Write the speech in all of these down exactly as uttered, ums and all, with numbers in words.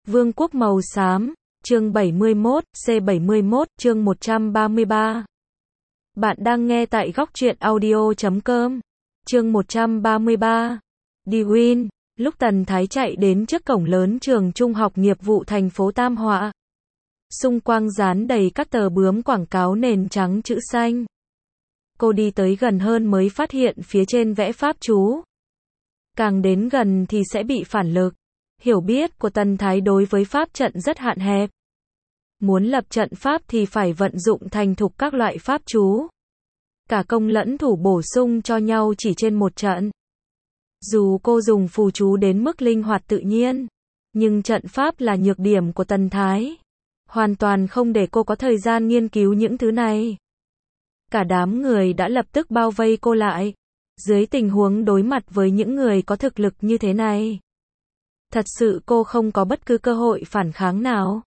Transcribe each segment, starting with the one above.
Vương quốc màu xám, chương bảy mươi mốt, C bảy mươi mốt, chương một trăm ba mươi ba. Bạn đang nghe tại góc truyện audio chấm com. Chương một trăm ba mươi ba. Đi Win, lúc Tần Thái chạy đến trước cổng lớn trường trung học nghiệp vụ thành phố Tam Họa. Xung quanh dán đầy các tờ bướm quảng cáo nền trắng chữ xanh. Cô đi tới gần hơn mới phát hiện phía trên vẽ pháp chú. Càng đến gần thì sẽ bị phản lực. Hiểu biết của Tần Thái đối với pháp trận rất hạn hẹp. Muốn lập trận pháp thì phải vận dụng thành thục các loại pháp chú. Cả công lẫn thủ bổ sung cho nhau chỉ trên một trận. Dù cô dùng phù chú đến mức linh hoạt tự nhiên, nhưng trận pháp là nhược điểm của Tần Thái. Hoàn toàn không để cô có thời gian nghiên cứu những thứ này. Cả đám người đã lập tức bao vây cô lại. Dưới tình huống đối mặt với những người có thực lực như thế này, thật sự cô không có bất cứ cơ hội phản kháng nào.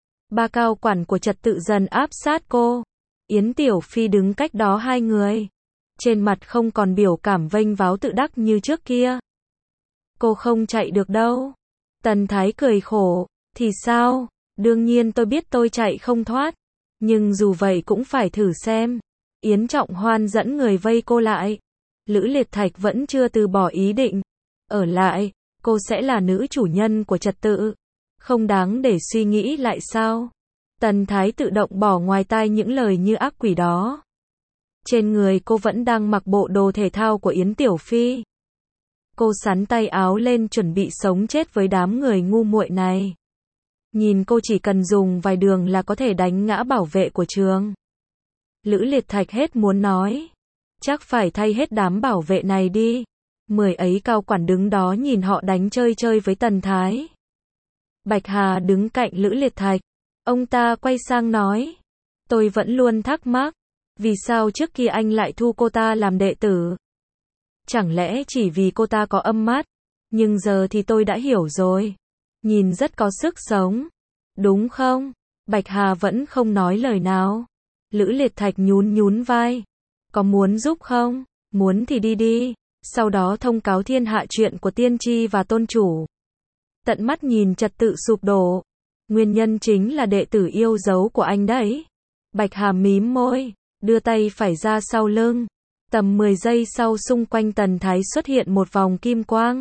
Ba cao quản của trật tự dần áp sát cô. Yến Tiểu Phi đứng cách đó hai người. Trên mặt không còn biểu cảm vênh váo tự đắc như trước kia. Cô không chạy được đâu. Tần Thái cười khổ. Thì sao? Đương nhiên tôi biết tôi chạy không thoát. Nhưng dù vậy cũng phải thử xem. Yến Trọng Hoan dẫn người vây cô lại. Lữ Liệt Thạch vẫn chưa từ bỏ ý định. Ở lại, cô sẽ là nữ chủ nhân của trật tự. Không đáng để suy nghĩ lại sao? Tần Thái tự động bỏ ngoài tai những lời như ác quỷ đó. Trên người cô vẫn đang mặc bộ đồ thể thao của Yến Tiểu Phi. Cô xắn tay áo lên chuẩn bị sống chết với đám người ngu muội này. Nhìn cô chỉ cần dùng vài đường là có thể đánh ngã bảo vệ của trường. Lữ Liệt Thạch hết muốn nói. Chắc phải thay hết đám bảo vệ này đi. Mười ấy cao quản đứng đó nhìn họ đánh chơi chơi với Tần Thái. Bạch Hà đứng cạnh Lữ Liệt Thạch. Ông ta quay sang nói. Tôi vẫn luôn thắc mắc. Vì sao trước kia anh lại thu cô ta làm đệ tử? Chẳng lẽ chỉ vì cô ta có âm mắt? Nhưng giờ thì tôi đã hiểu rồi. Nhìn rất có sức sống. Đúng không? Bạch Hà vẫn không nói lời nào. Lữ Liệt Thạch nhún nhún vai. Có muốn giúp không? Muốn thì đi đi. Sau đó thông cáo thiên hạ chuyện của tiên tri và tôn chủ. Tận mắt nhìn trật tự sụp đổ. Nguyên nhân chính là đệ tử yêu dấu của anh đấy. Bạch Hà mím môi, đưa tay phải ra sau lưng. Tầm mười giây sau xung quanh Tần Thái xuất hiện một vòng kim quang.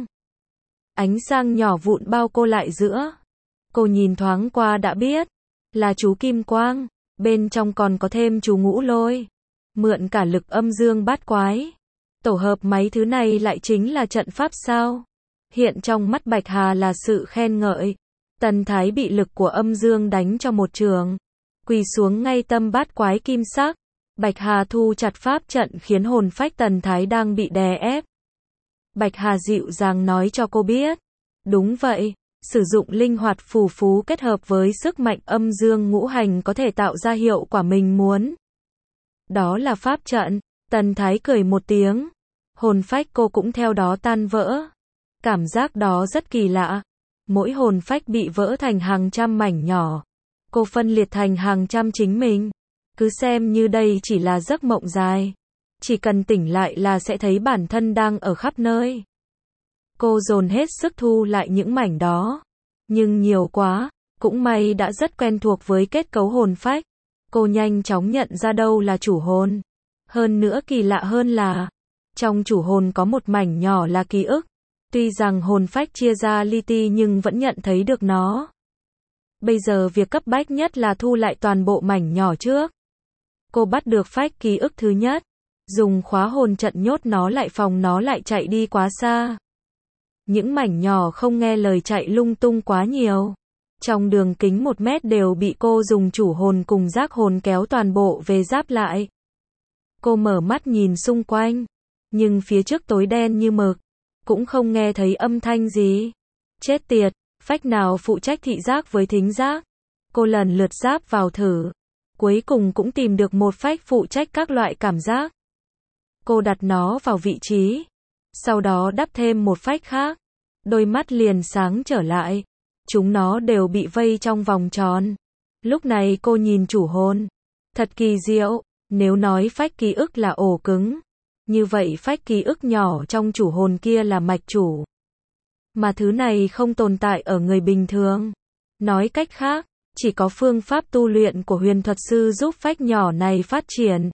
Ánh sáng nhỏ vụn bao cô lại giữa. Cô nhìn thoáng qua đã biết. Là chú kim quang. Bên trong còn có thêm chú ngũ lôi. Mượn cả lực âm dương bát quái. Tổ hợp mấy thứ này lại chính là trận pháp sao? Hiện trong mắt Bạch Hà là sự khen ngợi. Tần Thái bị lực của âm dương đánh cho một trường. Quỳ xuống ngay tâm bát quái kim sắc. Bạch Hà thu chặt pháp trận khiến hồn phách Tần Thái đang bị đè ép. Bạch Hà dịu dàng nói cho cô biết. Đúng vậy, sử dụng linh hoạt phù phú kết hợp với sức mạnh âm dương ngũ hành có thể tạo ra hiệu quả mình muốn. Đó là pháp trận. Tần Thái cười một tiếng. Hồn phách cô cũng theo đó tan vỡ. Cảm giác đó rất kỳ lạ. Mỗi hồn phách bị vỡ thành hàng trăm mảnh nhỏ. Cô phân liệt thành hàng trăm chính mình. Cứ xem như đây chỉ là giấc mộng dài. Chỉ cần tỉnh lại là sẽ thấy bản thân đang ở khắp nơi. Cô dồn hết sức thu lại những mảnh đó. Nhưng nhiều quá, cũng may đã rất quen thuộc với kết cấu hồn phách. Cô nhanh chóng nhận ra đâu là chủ hồn. Hơn nữa kỳ lạ hơn là, trong chủ hồn có một mảnh nhỏ là ký ức. Tuy rằng hồn phách chia ra li ti nhưng vẫn nhận thấy được nó. Bây giờ việc cấp bách nhất là thu lại toàn bộ mảnh nhỏ trước. Cô bắt được phách ký ức thứ nhất. Dùng khóa hồn trận nhốt nó lại phòng nó lại chạy đi quá xa. Những mảnh nhỏ không nghe lời chạy lung tung quá nhiều. Trong đường kính một mét đều bị cô dùng chủ hồn cùng giác hồn kéo toàn bộ về giáp lại. Cô mở mắt nhìn xung quanh. Nhưng phía trước tối đen như mực. Cũng không nghe thấy âm thanh gì. Chết tiệt, phách nào phụ trách thị giác với thính giác. Cô lần lượt giáp vào thử. Cuối cùng cũng tìm được một phách phụ trách các loại cảm giác. Cô đặt nó vào vị trí. Sau đó đắp thêm một phách khác. Đôi mắt liền sáng trở lại. Chúng nó đều bị vây trong vòng tròn. Lúc này cô nhìn chủ hồn. Thật kỳ diệu. Nếu nói phách ký ức là ổ cứng. Như vậy phách ký ức nhỏ trong chủ hồn kia là mạch chủ. Mà thứ này không tồn tại ở người bình thường. Nói cách khác, chỉ có phương pháp tu luyện của huyền thuật sư giúp phách nhỏ này phát triển.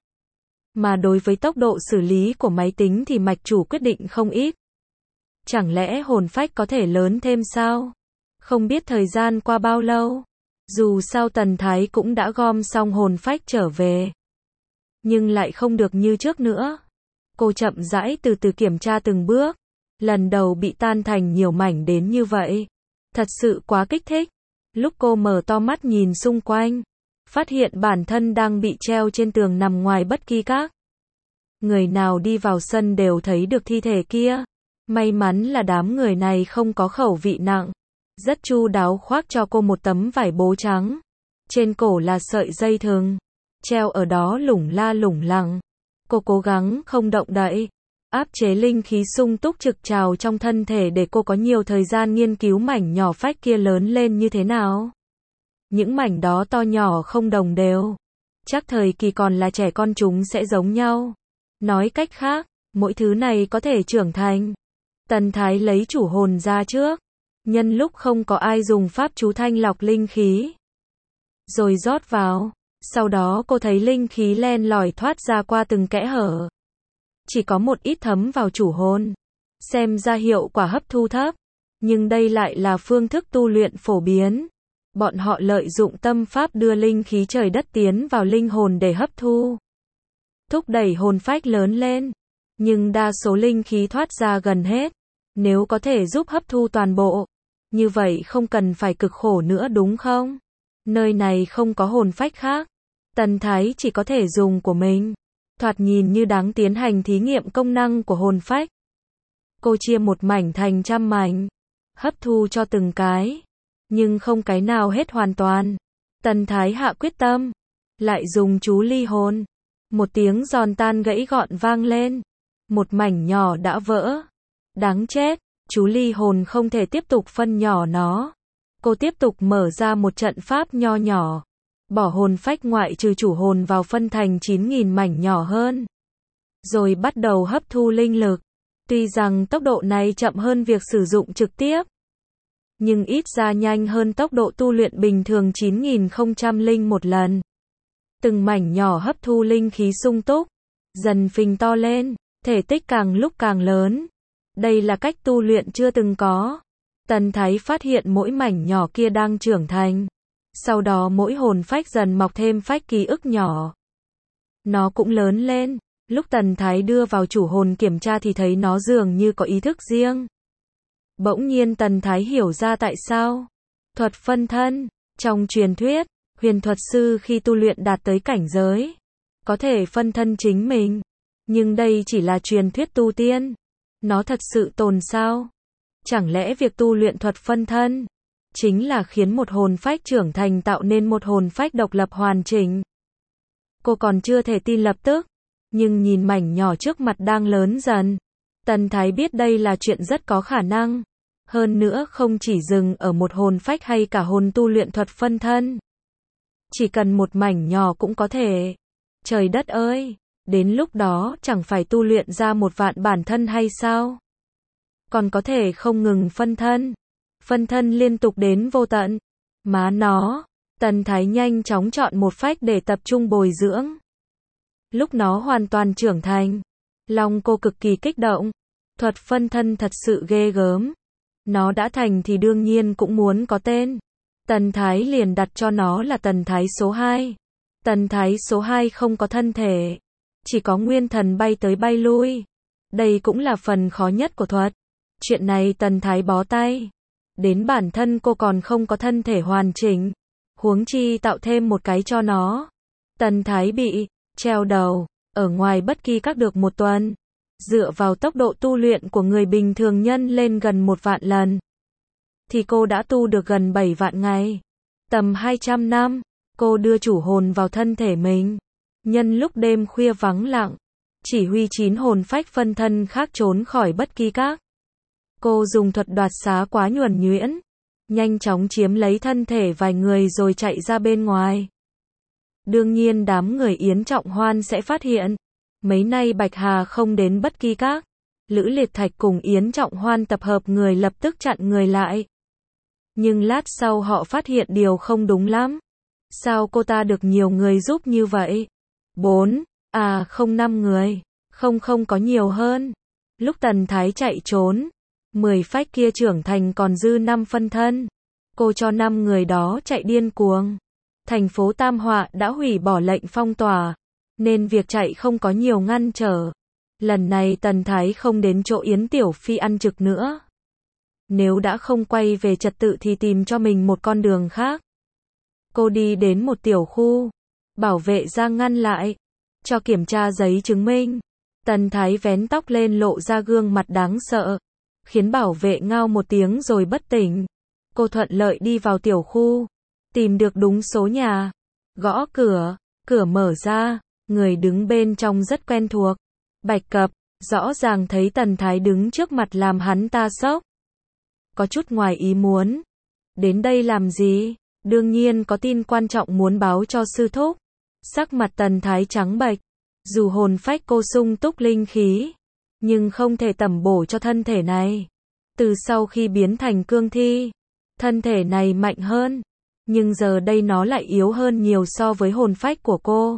Mà đối với tốc độ xử lý của máy tính thì mạch chủ quyết định không ít. Chẳng lẽ hồn phách có thể lớn thêm sao? Không biết thời gian qua bao lâu. Dù sao Tần Thái cũng đã gom xong hồn phách trở về. Nhưng lại không được như trước nữa. Cô chậm rãi từ từ kiểm tra từng bước. Lần đầu bị tan thành nhiều mảnh đến như vậy. Thật sự quá kích thích. Lúc cô mở to mắt nhìn xung quanh, phát hiện bản thân đang bị treo trên tường nằm ngoài bất kỳ các. Người nào đi vào sân đều thấy được thi thể kia. May mắn là đám người này không có khẩu vị nặng. Rất chu đáo khoác cho cô một tấm vải bố trắng. Trên cổ là sợi dây thừng. Treo ở đó lủng la lủng lẳng. Cô cố gắng không động đậy. Áp chế linh khí sung túc trực trào trong thân thể để cô có nhiều thời gian nghiên cứu mảnh nhỏ phách kia lớn lên như thế nào. Những mảnh đó to nhỏ không đồng đều. Chắc thời kỳ còn là trẻ con chúng sẽ giống nhau. Nói cách khác, mỗi thứ này có thể trưởng thành. Tần Thái lấy chủ hồn ra trước. Nhân lúc không có ai dùng pháp chú thanh lọc linh khí. Rồi rót vào. Sau đó cô thấy linh khí len lỏi thoát ra qua từng kẽ hở. Chỉ có một ít thấm vào chủ hồn. Xem ra hiệu quả hấp thu thấp. Nhưng đây lại là phương thức tu luyện phổ biến. Bọn họ lợi dụng tâm pháp đưa linh khí trời đất tiến vào linh hồn để hấp thu. Thúc đẩy hồn phách lớn lên. Nhưng đa số linh khí thoát ra gần hết. Nếu có thể giúp hấp thu toàn bộ. Như vậy không cần phải cực khổ nữa đúng không? Nơi này không có hồn phách khác. Tần Thái chỉ có thể dùng của mình. Thoạt nhìn như đáng tiến hành thí nghiệm công năng của hồn phách. Cô chia một mảnh thành trăm mảnh. Hấp thu cho từng cái. Nhưng không cái nào hết hoàn toàn. Tần Thái hạ quyết tâm. Lại dùng chú ly hồn. Một tiếng giòn tan gãy gọn vang lên. Một mảnh nhỏ đã vỡ. Đáng chết. Chú ly hồn không thể tiếp tục phân nhỏ nó. Cô tiếp tục mở ra một trận pháp nho nhỏ. Bỏ hồn phách ngoại trừ chủ hồn vào phân thành chín nghìn mảnh nhỏ hơn. Rồi bắt đầu hấp thu linh lực. Tuy rằng tốc độ này chậm hơn việc sử dụng trực tiếp. Nhưng ít ra nhanh hơn tốc độ tu luyện bình thường chín nghìn không trăm lẻ một lần. Từng mảnh nhỏ hấp thu linh khí sung túc. Dần phình to lên. Thể tích càng lúc càng lớn. Đây là cách tu luyện chưa từng có. Tần Thái phát hiện mỗi mảnh nhỏ kia đang trưởng thành. Sau đó mỗi hồn phách dần mọc thêm phách ký ức nhỏ. Nó cũng lớn lên. Lúc Tần Thái đưa vào chủ hồn kiểm tra thì thấy nó dường như có ý thức riêng. Bỗng nhiên Tần Thái hiểu ra tại sao. Thuật phân thân. Trong truyền thuyết, huyền thuật sư khi tu luyện đạt tới cảnh giới, có thể phân thân chính mình. Nhưng đây chỉ là truyền thuyết tu tiên. Nó thật sự tồn sao? Chẳng lẽ việc tu luyện thuật phân thân chính là khiến một hồn phách trưởng thành tạo nên một hồn phách độc lập hoàn chỉnh? Cô còn chưa thể tin lập tức, nhưng nhìn mảnh nhỏ trước mặt đang lớn dần, Tần Thái biết đây là chuyện rất có khả năng. Hơn nữa không chỉ dừng ở một hồn phách hay cả hồn tu luyện thuật phân thân. Chỉ cần một mảnh nhỏ cũng có thể. Trời đất ơi, đến lúc đó chẳng phải tu luyện ra một vạn bản thân hay sao? Còn có thể không ngừng phân thân. Phân thân liên tục đến vô tận. Má nó, Tần Thái nhanh chóng chọn một phách để tập trung bồi dưỡng. Lúc nó hoàn toàn trưởng thành, lòng cô cực kỳ kích động. Thuật phân thân thật sự ghê gớm. Nó đã thành thì đương nhiên cũng muốn có tên. Tần Thái liền đặt cho nó là Tần Thái số hai. Tần Thái số hai không có thân thể, chỉ có nguyên thần bay tới bay lui. Đây cũng là phần khó nhất của thuật. Chuyện này Tần Thái bó tay. Đến bản thân cô còn không có thân thể hoàn chỉnh. Huống chi tạo thêm một cái cho nó. Tần Thái bị treo đầu ở ngoài bất kỳ các được một tuần. Dựa vào tốc độ tu luyện của người bình thường nhân lên gần một vạn lần. Thì cô đã tu được gần bảy vạn ngày. Tầm hai trăm năm, cô đưa chủ hồn vào thân thể mình. Nhân lúc đêm khuya vắng lặng, chỉ huy chín hồn phách phân thân khác trốn khỏi bất kỳ các. Cô dùng thuật đoạt xá quá nhuần nhuyễn, nhanh chóng chiếm lấy thân thể vài người rồi chạy ra bên ngoài. Đương nhiên đám người Yến Trọng Hoan sẽ phát hiện. Mấy nay Bạch Hà không đến bất kỳ các. Lữ Liệt Thạch cùng Yến Trọng Hoan tập hợp người lập tức chặn người lại. Nhưng lát sau họ phát hiện điều không đúng lắm. Sao cô ta được nhiều người giúp như vậy? Bốn, à không năm người. Không không có nhiều hơn. Lúc Tần Thái chạy trốn, mười phách kia trưởng thành còn dư năm phân thân. Cô cho năm người đó chạy điên cuồng. Thành phố Tam Họa đã hủy bỏ lệnh phong tỏa, nên việc chạy không có nhiều ngăn trở. Lần này Tần Thái không đến chỗ Yến Tiểu Phi ăn trực nữa. Nếu đã không quay về trật tự thì tìm cho mình một con đường khác. Cô đi đến một tiểu khu. Bảo vệ ra ngăn lại. Cho kiểm tra giấy chứng minh. Tần Thái vén tóc lên lộ ra gương mặt đáng sợ. Khiến bảo vệ ngao một tiếng rồi bất tỉnh. Cô thuận lợi đi vào tiểu khu. Tìm được đúng số nhà. Gõ cửa. Cửa mở ra. Người đứng bên trong rất quen thuộc. Bạch Cập. Rõ ràng thấy Tần Thái đứng trước mặt làm hắn ta sốc. Có chút ngoài ý muốn. Đến đây làm gì? Đương nhiên có tin quan trọng muốn báo cho sư thúc. Sắc mặt Tần Thái trắng bệch. Dù hồn phách cô sung túc linh khí, nhưng không thể tẩm bổ cho thân thể này. Từ sau khi biến thành cương thi, thân thể này mạnh hơn. Nhưng giờ đây nó lại yếu hơn nhiều so với hồn phách của cô.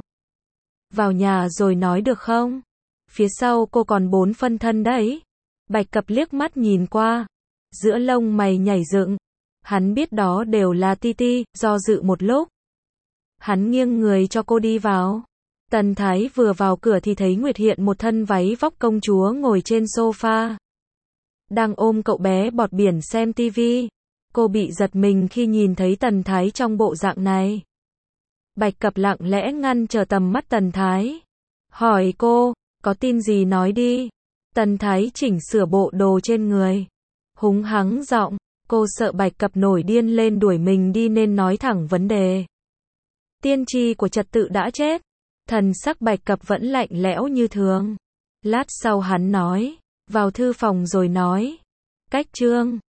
Vào nhà rồi nói được không? Phía sau cô còn bốn phân thân đấy. Bạch Cập liếc mắt nhìn qua. Giữa lông mày nhảy dựng. Hắn biết đó đều là ti ti, do dự một lúc. Hắn nghiêng người cho cô đi vào. Tần Thái vừa vào cửa thì thấy Nguyệt Hiện một thân váy vóc công chúa ngồi trên sofa. Đang ôm cậu bé bọt biển xem tivi. Cô bị giật mình khi nhìn thấy Tần Thái trong bộ dạng này. Bạch Cập lặng lẽ ngăn trở tầm mắt Tần Thái. Hỏi cô, có tin gì nói đi. Tần Thái chỉnh sửa bộ đồ trên người. Húng hắng giọng, cô sợ Bạch Cập nổi điên lên đuổi mình đi nên nói thẳng vấn đề. Tiên tri của trật tự đã chết. Thần sắc Bạch Cập vẫn lạnh lẽo như thường. Lát sau hắn nói, vào thư phòng rồi nói. Cách chương